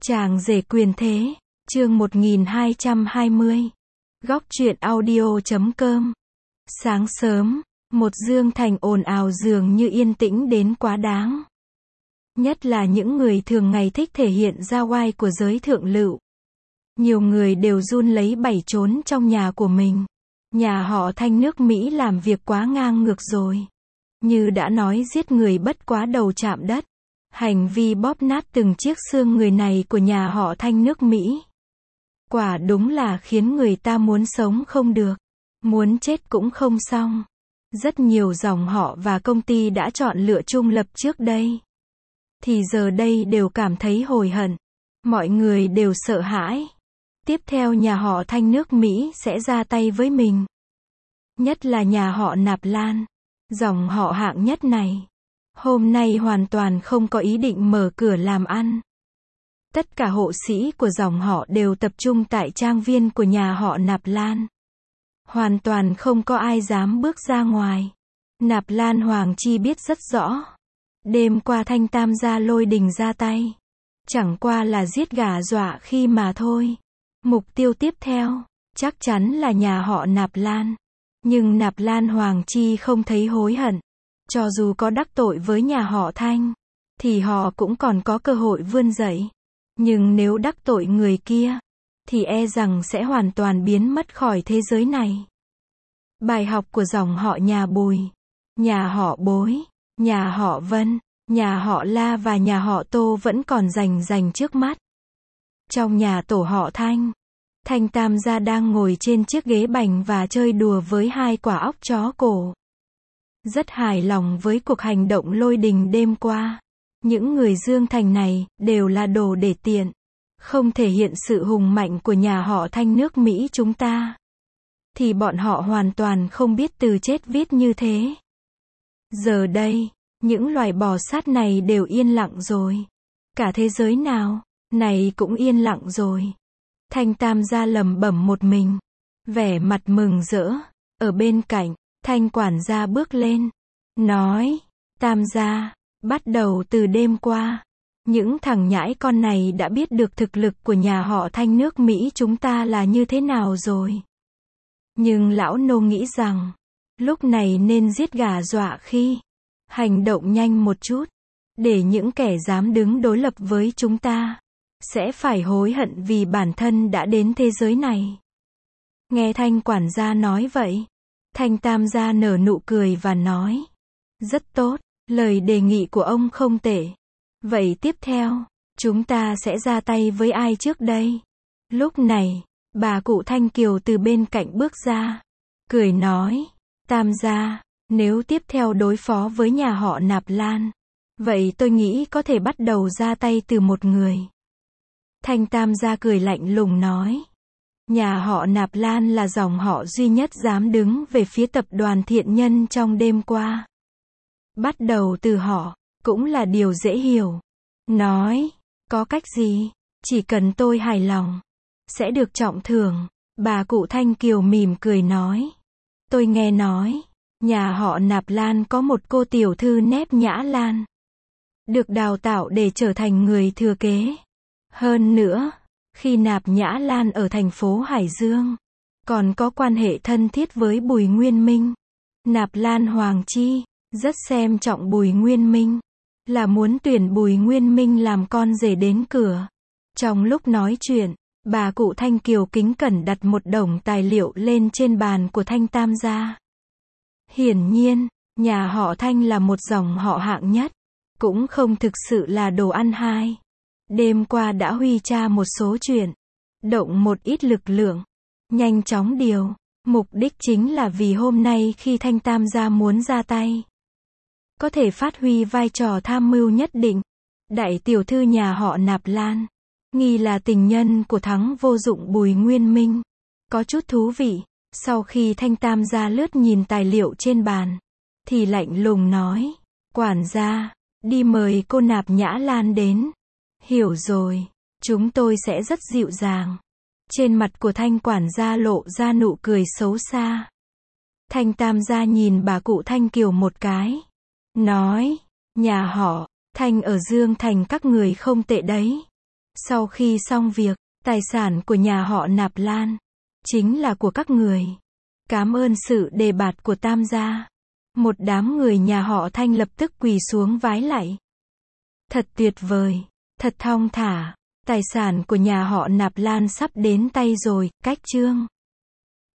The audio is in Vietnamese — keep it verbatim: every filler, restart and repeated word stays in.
Chàng rể quyền thế, chương một nghìn hai trăm hai mươi. Góc truyện audio chấm com. Sáng sớm, một Dương Thành ồn ào dường như yên tĩnh đến quá đáng. Nhất là những người thường ngày thích thể hiện ra oai của giới thượng lưu. Nhiều người đều run lấy bẩy trốn trong nhà của mình. Nhà họ Thanh nước Mỹ làm việc quá ngang ngược rồi. Như đã nói, giết người bất quá đầu chạm đất. Hành vi bóp nát từng chiếc xương người này của nhà họ Thanh nước Mỹ. Quả đúng là khiến người ta muốn sống không được, muốn chết cũng không xong. Rất nhiều dòng họ và công ty đã chọn lựa trung lập trước đây. Thì giờ đây đều cảm thấy hối hận. Mọi người đều sợ hãi. Tiếp theo nhà họ Thanh nước Mỹ sẽ ra tay với mình. Nhất là nhà họ Nạp Lan. Dòng họ hạng nhất này. Hôm nay hoàn toàn không có ý định mở cửa làm ăn. Tất cả hộ sĩ của dòng họ đều tập trung tại trang viên của nhà họ Nạp Lan. Hoàn toàn không có ai dám bước ra ngoài. Nạp Lan Hoàng Chi biết rất rõ. Đêm qua Thanh Tam gia lôi đình ra tay. Chẳng qua là giết gà dọa khi mà thôi. Mục tiêu tiếp theo, chắc chắn là nhà họ Nạp Lan. Nhưng Nạp Lan Hoàng Chi không thấy hối hận. Cho dù có đắc tội với nhà họ Thanh, thì họ cũng còn có cơ hội vươn dậy. Nhưng nếu đắc tội người kia, thì e rằng sẽ hoàn toàn biến mất khỏi thế giới này. Bài học của dòng họ nhà Bùi, nhà họ Bối, nhà họ Vân, nhà họ La và nhà họ Tô vẫn còn rành rành trước mắt. Trong nhà tổ họ Thanh, Thanh Tam gia đang ngồi trên chiếc ghế bành và chơi đùa với hai quả óc chó cổ. Rất hài lòng với cuộc hành động lôi đình đêm qua. Những người Dương Thành này đều là đồ để tiện, không thể hiện sự hùng mạnh của nhà họ Thanh nước Mỹ chúng ta. Thì bọn họ hoàn toàn không biết từ chết viết như thế. Giờ đây, những loài bò sát này đều yên lặng rồi. Cả thế giới nào này cũng yên lặng rồi. Thanh Tam gia lẩm bẩm một mình, vẻ mặt mừng rỡ. Ở bên cạnh, Thanh quản gia bước lên, nói, Tam gia, bắt đầu từ đêm qua, những thằng nhãi con này đã biết được thực lực của nhà họ Thanh nước Mỹ chúng ta là như thế nào rồi. Nhưng lão nô nghĩ rằng, lúc này nên giết gà dọa khi, hành động nhanh một chút, để những kẻ dám đứng đối lập với chúng ta, sẽ phải hối hận vì bản thân đã đến thế giới này. Nghe Thanh quản gia nói vậy, Thanh Tam gia nở nụ cười và nói, rất tốt, lời đề nghị của ông không tệ. Vậy tiếp theo, chúng ta sẽ ra tay với ai trước đây? Lúc này, bà cụ Thanh Kiều từ bên cạnh bước ra, cười nói, Tam gia, nếu tiếp theo đối phó với nhà họ Nạp Lan, vậy tôi nghĩ có thể bắt đầu ra tay từ một người. Thanh Tam gia cười lạnh lùng nói, nhà họ Nạp Lan là dòng họ duy nhất dám đứng về phía tập đoàn thiện nhân trong đêm qua. Bắt đầu từ họ, cũng là điều dễ hiểu. Nói, có cách gì, chỉ cần tôi hài lòng, sẽ được trọng thưởng. Bà cụ Thanh Kiều mỉm cười nói, tôi nghe nói, nhà họ Nạp Lan có một cô tiểu thư nép Nhã Lan, được đào tạo để trở thành người thừa kế. Hơn nữa, khi Nạp Nhã Lan ở thành phố Hải Dương, còn có quan hệ thân thiết với Bùi Nguyên Minh. Nạp Lan Hoàng Chi rất xem trọng Bùi Nguyên Minh, là muốn tuyển Bùi Nguyên Minh làm con rể đến cửa. Trong lúc nói chuyện, bà cụ Thanh Kiều kính cẩn đặt một đống tài liệu lên trên bàn của Thanh Tam gia. Hiển nhiên, nhà họ Thanh là một dòng họ hạng nhất, cũng không thực sự là đồ ăn hai. Đêm qua đã huy tra một số chuyện, động một ít lực lượng, nhanh chóng điều. Mục đích chính là vì hôm nay khi Thanh Tam gia muốn ra tay, có thể phát huy vai trò tham mưu nhất định. Đại tiểu thư nhà họ Nạp Lan, nghi là tình nhân của thắng vô dụng Bùi Nguyên Minh. Có chút thú vị. Sau khi Thanh Tam gia lướt nhìn tài liệu trên bàn, thì lạnh lùng nói, quản gia, đi mời cô Nạp Nhã Lan đến. Hiểu rồi, chúng tôi sẽ rất dịu dàng. Trên mặt của Thanh quản gia lộ ra nụ cười xấu xa. Thanh Tam gia nhìn bà cụ Thanh Kiều một cái, nói, nhà họ Thanh ở Dương Thành các người không tệ đấy. Sau khi xong việc, tài sản của nhà họ Nạp Lan chính là của các người. Cảm ơn sự đề bạt của Tam gia. Một đám người nhà họ Thanh lập tức quỳ xuống vái lạy. Thật tuyệt vời, thật thong thả. Tài sản của nhà họ Nạp Lan sắp đến tay rồi, cách chương.